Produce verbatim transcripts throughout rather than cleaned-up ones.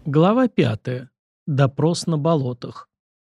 Глава пятая. Допрос на болотах.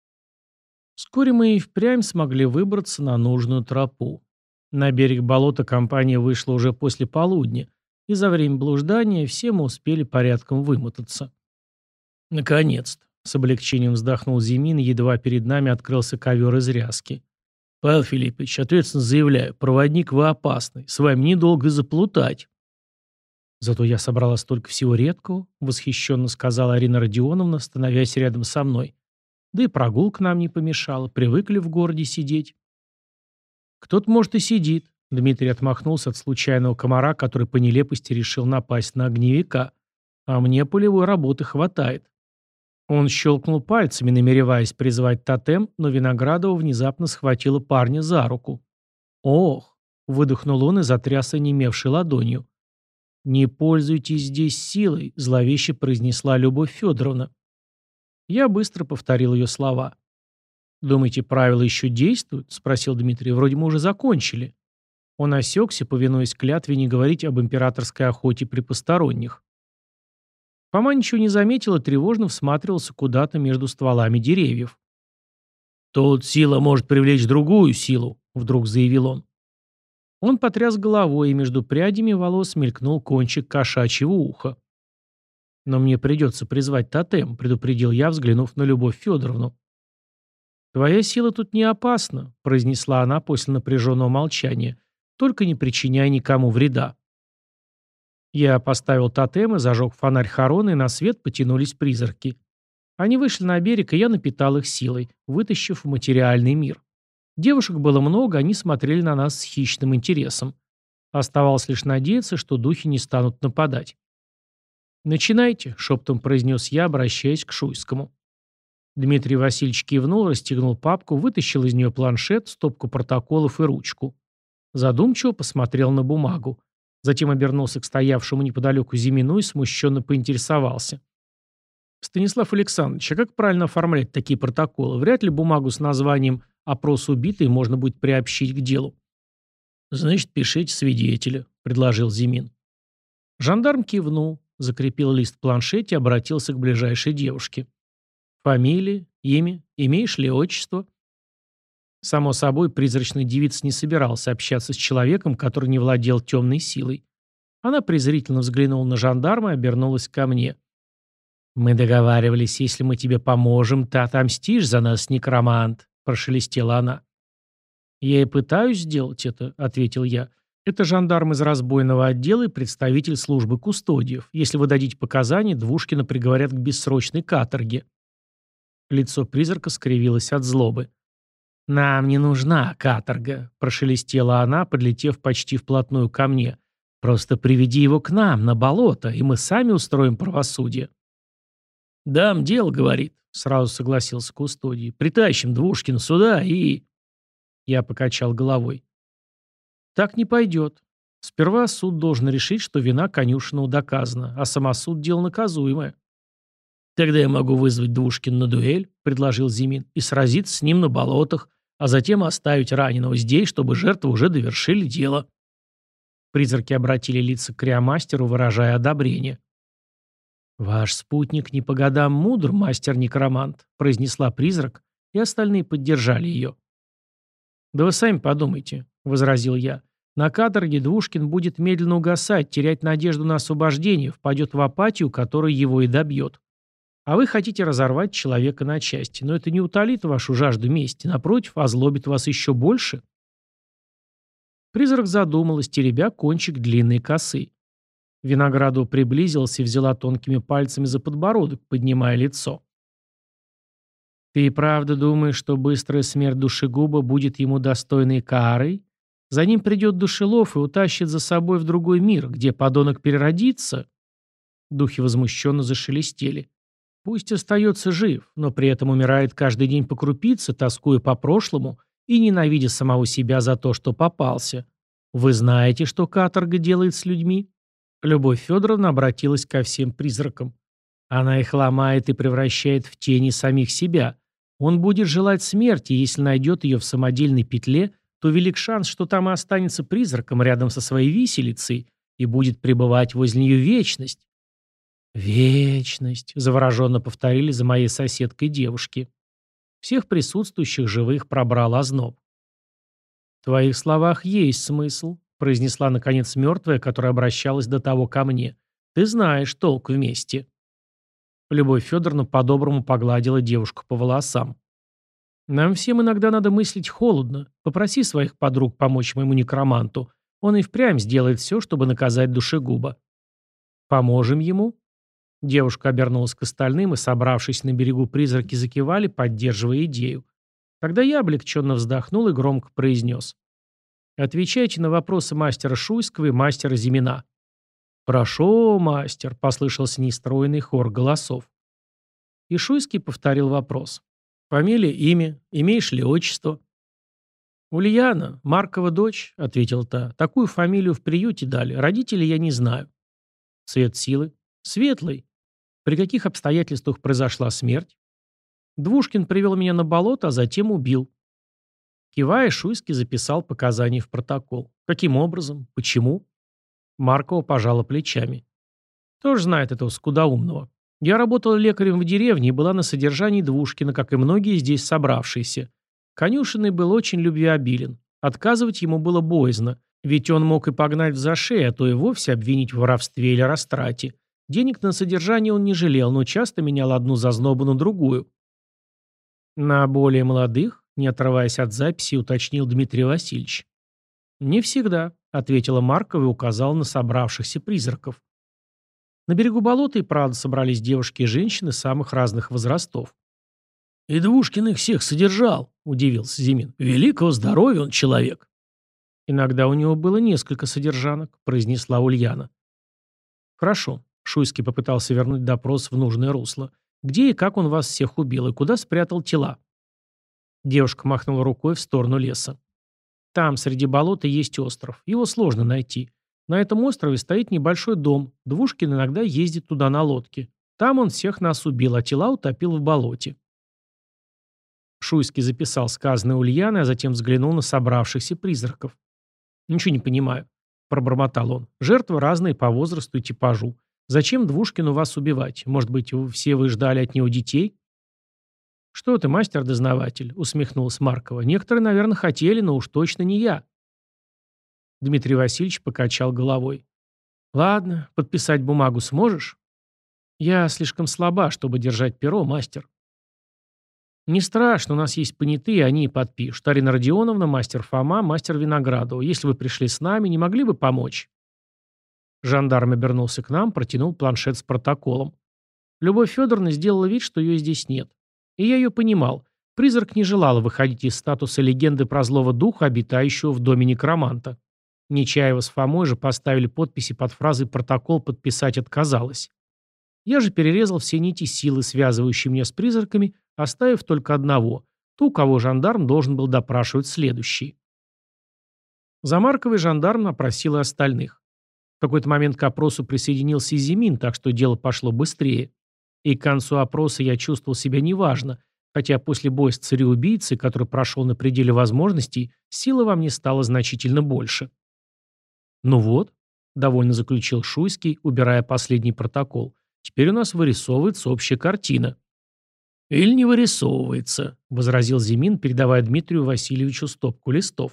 Вскоре мы и впрямь смогли выбраться на нужную тропу. На берег болота компания вышла уже после полудня, и за время блуждания все мы успели порядком вымотаться. Наконец-то, с облегчением вздохнул Зимин, едва перед нами открылся ковер из ряски. Павел Филиппович, ответственно заявляю, проводник вы опасный, с вами недолго и заплутать. «Зато я собрала столько всего редкого», — восхищенно сказала Арина Родионовна, становясь рядом со мной. «Да и прогулка нам не помешала, привыкли в городе сидеть». «Кто-то, может, и сидит», — Дмитрий отмахнулся от случайного комара, который по нелепости решил напасть на огневика. «А мне полевой работы хватает». Он щелкнул пальцами, намереваясь призвать тотем, но Виноградова внезапно схватила парня за руку. «Ох!» — выдохнул он и затряс онемевшей ладонью. «Не пользуйтесь здесь силой», — зловеще произнесла Любовь Федоровна. Я быстро повторил ее слова. «Думаете, правила еще действуют?» — спросил Дмитрий. «Вроде мы уже закончили». Он осекся, повинуясь клятве не говорить об императорской охоте при посторонних. Фома ничего не заметил и тревожно всматривался куда-то между стволами деревьев. «Тут сила может привлечь другую силу», — вдруг заявил он. Он потряс головой, и между прядями волос мелькнул кончик кошачьего уха. «Но мне придется призвать тотем», — предупредил я, взглянув на Любовь Федоровну. «Твоя сила тут не опасна», — произнесла она после напряженного молчания. «Только не причиняй никому вреда». Я поставил тотем и зажег фонарь Харона, и на свет потянулись призраки. Они вышли на берег, и я напитал их силой, вытащив в материальный мир. Девушек было много, они смотрели на нас с хищным интересом. Оставалось лишь надеяться, что духи не станут нападать. «Начинайте», — шептом произнес я, обращаясь к Шуйскому. Дмитрий Васильевич кивнул, расстегнул папку, вытащил из нее планшет, стопку протоколов и ручку. Задумчиво посмотрел на бумагу. Затем обернулся к стоявшему неподалеку Зимину и смущенно поинтересовался. «Станислав Александрович, а как правильно оформлять такие протоколы? Вряд ли бумагу с названием «Опрос убитой» можно будет приобщить к делу». «Значит, пишите свидетеля», — предложил Зимин. Жандарм кивнул, закрепил лист в планшете и обратился к ближайшей девушке. «Фамилия, имя, имеешь ли отчество?» Само собой, призрачный девиц не собирался общаться с человеком, который не владел темной силой. Она презрительно взглянула на жандарма и обернулась ко мне. «Мы договаривались, если мы тебе поможем, ты отомстишь за нас, некромант», — прошелестела она. «Я и пытаюсь сделать это», — ответил я. «Это жандарм из разбойного отдела и представитель службы кустодиев. Если вы дадите показания, Двушкина приговорят к бессрочной каторге». Лицо призрака скривилось от злобы. «Нам не нужна каторга», — прошелестела она, подлетев почти вплотную ко мне. «Просто приведи его к нам, на болото, и мы сами устроим правосудие». «Дам дело, — говорит, — сразу согласился кустодий. Притащим Двушкина сюда и...» Я покачал головой. «Так не пойдет. Сперва суд должен решить, что вина конюшенного доказана, а самосуд — дело наказуемое». «Тогда я могу вызвать Двушкина на дуэль, — предложил Зимин, — и сразиться с ним на болотах, а затем оставить раненого здесь, чтобы жертвы уже довершили дело». Призраки обратили лица к криомастеру, выражая одобрение. «Ваш спутник не по годам мудр, мастер-некромант», — произнесла призрак, и остальные поддержали ее. «Да вы сами подумайте», — возразил я. «На каторге Двушкин будет медленно угасать, терять надежду на освобождение, впадет в апатию, которая его и добьет. А вы хотите разорвать человека на части, но это не утолит вашу жажду мести, напротив, озлобит вас еще больше». Призрак задумалась, теребя кончик длинной косы. Виноградова приблизилась и взяла тонкими пальцами за подбородок, поднимая лицо. «Ты и правда думаешь, что быстрая смерть душегуба будет ему достойной карой? За ним придет душелов и утащит за собой в другой мир, где подонок переродится?» Духи возмущенно зашелестели. «Пусть остается жив, но при этом умирает каждый день по крупице, тоскуя по прошлому и ненавидя самого себя за то, что попался. Вы знаете, что каторга делает с людьми?» Любовь Федоровна обратилась ко всем призракам. «Она их ломает и превращает в тени самих себя. Он будет желать смерти, и если найдет ее в самодельной петле, то велик шанс, что там и останется призраком рядом со своей виселицей и будет пребывать возле нее вечность». «Вечность», — завороженно повторили за моей соседкой девушки. Всех присутствующих живых пробрал озноб. «В твоих словах есть смысл», — произнесла наконец мертвая, которая обращалась до того ко мне. «Ты знаешь толк вместе». Любовь Федоровна по-доброму погладила девушку по волосам. «Нам всем иногда надо мыслить холодно. Попроси своих подруг помочь моему некроманту. Он и впрямь сделает все, чтобы наказать душегуба». «Поможем ему?» Девушка обернулась к остальным, и, собравшись на берегу, призраки закивали, поддерживая идею. Тогда я облегченно вздохнул и громко произнес. «Отвечайте на вопросы мастера Шуйского и мастера Зимина». «Прошу, мастер», — послышался нестройный хор голосов. И Шуйский повторил вопрос. «Фамилия, имя, имеешь ли отчество?» «Ульяна, Маркова дочь», — ответил та. «Такую фамилию в приюте дали. Родителей я не знаю». «Цвет силы?» «Светлый». «При каких обстоятельствах произошла смерть?» «Двушкин привел меня на болото, а затем убил». Кивая, Шуйский записал показания в протокол. «Каким образом? Почему?» Маркова пожала плечами. «Тоже знает этого скудоумного. Я работала лекарем в деревне и была на содержании Двушкина, как и многие здесь собравшиеся. Конюшенный был очень любвеобилен. Отказывать ему было боязно, ведь он мог и погнать в зашей, а то и вовсе обвинить в воровстве или растрате. Денег на содержание он не жалел, но часто менял одну зазнобу на другую». «На более молодых?» — не отрываясь от записи, уточнил Дмитрий Васильевич. «Не всегда», — ответила Маркова и указала на собравшихся призраков. На берегу болота и правда собрались девушки и женщины самых разных возрастов. «И Двушкин их всех содержал», — удивился Зимин. «Великого здоровья он человек». «Иногда у него было несколько содержанок», — произнесла Ульяна. «Хорошо», — Шуйский попытался вернуть допрос в нужное русло. «Где и как он вас всех убил, и куда спрятал тела?» Девушка махнула рукой в сторону леса. «Там, среди болота, есть остров. Его сложно найти. На этом острове стоит небольшой дом. Двушкин иногда ездит туда на лодке. Там он всех нас убил, а тела утопил в болоте». Шуйский записал сказанное Ульяной, а затем взглянул на собравшихся призраков. «Ничего не понимаю», — пробормотал он. «Жертвы разные по возрасту и типажу. Зачем Двушкину вас убивать? Может быть, вы- все вы ждали от него детей?» «Что ты, мастер-дознаватель?» — усмехнулась Маркова. «Некоторые, наверное, хотели, но уж точно не я». Дмитрий Васильевич покачал головой. «Ладно, подписать бумагу сможешь?» «Я слишком слаба, чтобы держать перо, мастер». «Не страшно, у нас есть понятые, они и подпишут. Арина Родионовна, мастер Фома, мастер Виноградова. Если вы пришли с нами, не могли бы помочь?» Жандарм обернулся к нам, протянул планшет с протоколом. Любовь Федоровна сделала вид, что ее здесь нет. И я ее понимал. Призрак не желала выходить из статуса легенды про злого духа, обитающего в доме некроманта. Нечаева с Фомой же поставили подписи под фразой «протокол подписать отказалась». Я же перерезал все нити силы, связывающие меня с призраками, оставив только одного, ту, кого жандарм должен был допрашивать следующий. За Марковой жандарм опросил и остальных. В какой-то момент к опросу присоединился и Зимин, так что дело пошло быстрее. И к концу опроса я чувствовал себя неважно, хотя после боя с цареубийцей, который прошел на пределе возможностей, сила во мне стала значительно больше. «Ну вот», — довольно заключил Шуйский, убирая последний протокол, «теперь у нас вырисовывается общая картина». «Или не вырисовывается», — возразил Зимин, передавая Дмитрию Васильевичу стопку листов.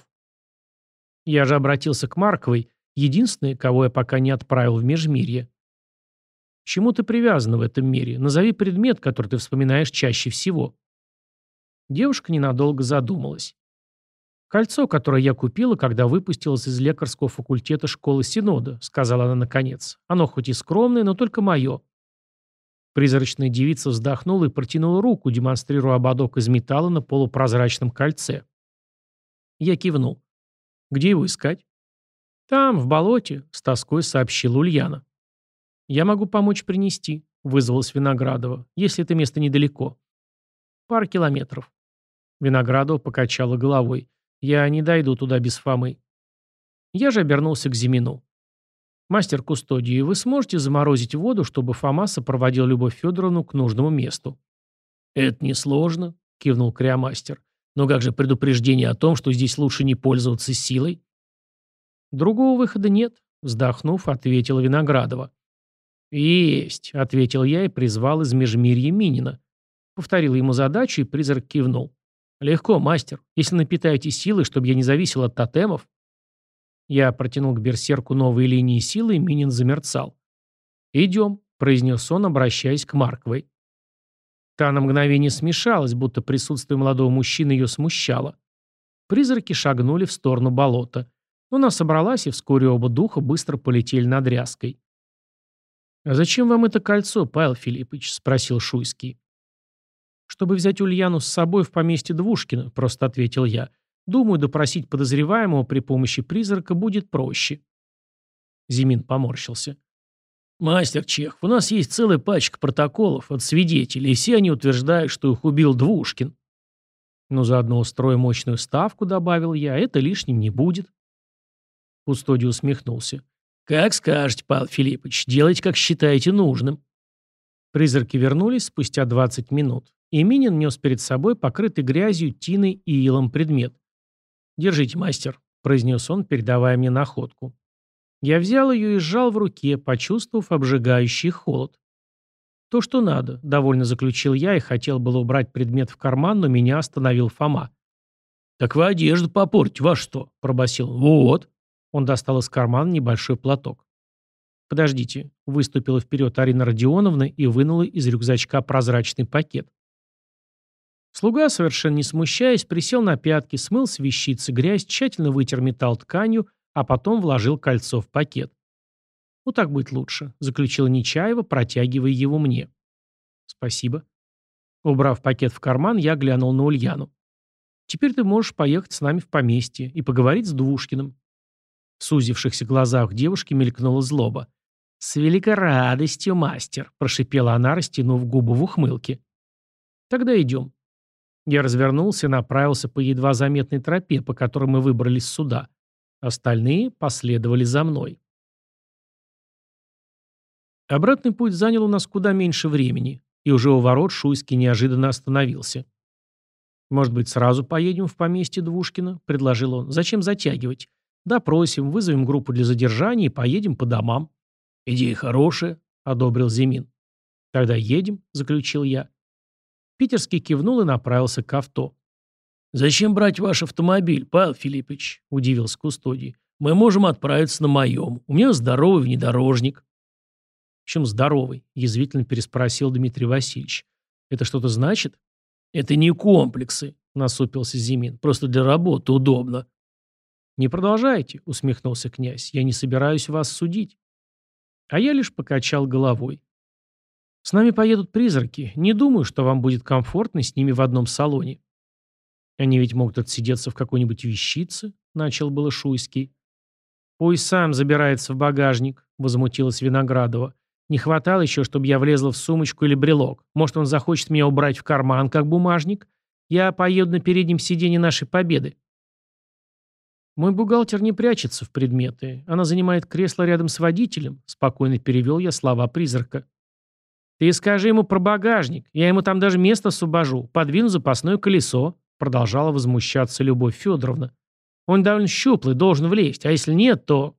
Я же обратился к Марковой, единственной, кого я пока не отправил в Межмирье. «К чему ты привязана в этом мире? Назови предмет, который ты вспоминаешь чаще всего». Девушка ненадолго задумалась. «Кольцо, которое я купила, когда выпустилась из лекарского факультета школы Синода», — сказала она наконец. «Оно хоть и скромное, но только мое». Призрачная девица вздохнула и протянула руку, демонстрируя ободок из металла на полупрозрачном кольце. Я кивнул. «Где его искать?» «Там, в болоте», — с тоской сообщила Ульяна. «Я могу помочь принести», — вызвалась Виноградова, «если это место недалеко». «Пара километров». Виноградова покачала головой. «Я не дойду туда без Фомы». Я же обернулся к Зимину. «Мастер кустодии, вы сможете заморозить воду, чтобы Фома сопроводил Любовь Федоровну к нужному месту?» «Это несложно», — кивнул Криомастер. «Но как же предупреждение о том, что здесь лучше не пользоваться силой?» «Другого выхода нет», — вздохнув, ответила Виноградова. «Есть», — ответил я и призвал из межмирья Минина. Повторил ему задачу, и призрак кивнул. «Легко, мастер. Если напитаете силы, чтобы я не зависел от тотемов». Я протянул к берсерку новые линии силы, и Минин замерцал. «Идем», — произнес он, обращаясь к Марковой. Та на мгновение смешалась, будто присутствие молодого мужчины ее смущало. Призраки шагнули в сторону болота. Но она собралась, и вскоре оба духа быстро полетели над ряской. «А зачем вам это кольцо, Павел Филиппович?» — спросил Шуйский. «Чтобы взять Ульяну с собой в поместье Двушкина», — просто ответил я. «Думаю, допросить подозреваемого при помощи призрака будет проще». Зимин поморщился. «Мастер Чехов, у нас есть целая пачка протоколов от свидетелей, и все они утверждают, что их убил Двушкин». «Но заодно устроим мощную ставку», — добавил я, — «это лишним не будет». Кустодий усмехнулся. «Как скажете, Павел Филиппович, делайте, как считаете нужным». Призраки вернулись спустя двадцать минут, и Минин нес перед собой покрытый грязью, тиной и илом предмет. «Держите, мастер», — произнес он, передавая мне находку. Я взял ее и сжал в руке, почувствовав обжигающий холод. «То, что надо», — довольно заключил я и хотел было убрать предмет в карман, но меня остановил Фома. «Так вы одежду попортите, во что?» — пробасил. «Вот». Он достал из кармана небольшой платок. «Подождите», — выступила вперед Арина Родионовна и вынула из рюкзачка прозрачный пакет. Слуга, совершенно не смущаясь, присел на пятки, смыл с вещицы грязь, тщательно вытер металл тканью, а потом вложил кольцо в пакет. «Ну так будет лучше», — заключила Нечаева, протягивая его мне. «Спасибо». Убрав пакет в карман, я глянул на Ульяну. «Теперь ты можешь поехать с нами в поместье и поговорить с Двушкиным». В сузившихся глазах девушки мелькнула злоба. «С великой радостью, мастер», — прошипела она, растянув губы в ухмылке. «Тогда идем». Я развернулся и направился по едва заметной тропе, по которой мы выбрались сюда. Остальные последовали за мной. Обратный путь занял у нас куда меньше времени, и уже у ворот Шуйский неожиданно остановился. «Может быть, сразу поедем в поместье Двушкина?» — предложил он. «Зачем затягивать? Допросим, вызовем группу для задержания и поедем по домам». «Идея хорошая», — одобрил Зимин. «Тогда едем», — заключил я. Питерский кивнул и направился к авто. «Зачем брать ваш автомобиль, Павел Филиппович?» — удивился Кустодий. «Мы можем отправиться на моем. У меня здоровый внедорожник». «В чем здоровый?» — язвительно переспросил Дмитрий Васильевич. «Это что-то значит?» «Это не комплексы», — насупился Зимин. «Просто для работы удобно». «Не продолжайте», — усмехнулся князь. «Я не собираюсь вас судить». А я лишь покачал головой. «С нами поедут призраки. Не думаю, что вам будет комфортно с ними в одном салоне». «Они ведь могут отсидеться в какой-нибудь вещице», — начал было Шуйский. «Пусть сам забирается в багажник», — возмутилась Виноградова. «Не хватало еще, чтобы я влезла в сумочку или брелок. Может, он захочет меня убрать в карман, как бумажник? Я поеду на переднем сиденье нашей победы». «Мой бухгалтер не прячется в предметы. Она занимает кресло рядом с водителем», — спокойно перевел я слова призрака. «Ты скажи ему про багажник. Я ему там даже место освобожу. Подвину запасное колесо», — продолжала возмущаться Любовь Федоровна. «Он довольно щуплый, должен влезть. А если нет, то...»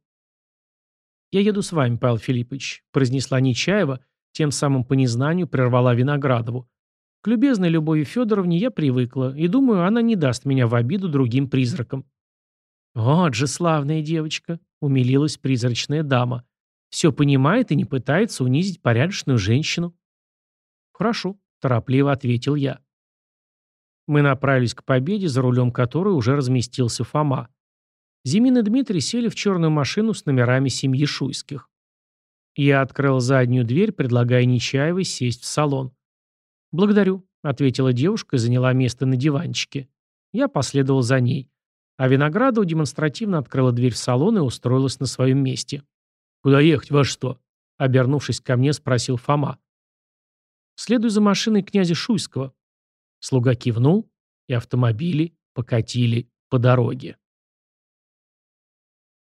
«Я еду с вами, Павел Филиппович», — произнесла Нечаева, тем самым по незнанию прервала Виноградову. «К любезной Любови Федоровне я привыкла, и думаю, она не даст меня в обиду другим призракам». «Вот же славная девочка», — умилилась призрачная дама. «Все понимает и не пытается унизить порядочную женщину». «Хорошо», — торопливо ответил я. Мы направились к победе, за рулем которой уже разместился Фома. Зимин и Дмитрий сели в черную машину с номерами семьи Шуйских. Я открыл заднюю дверь, предлагая Нечаевой сесть в салон. «Благодарю», — ответила девушка и заняла место на диванчике. Я последовал за ней. А Виноградова демонстративно открыла дверь в салон и устроилась на своем месте. «Куда ехать, во что?» — обернувшись ко мне, спросил Фома. «Следуй за машиной князя Шуйского». Слуга кивнул, и автомобили покатили по дороге.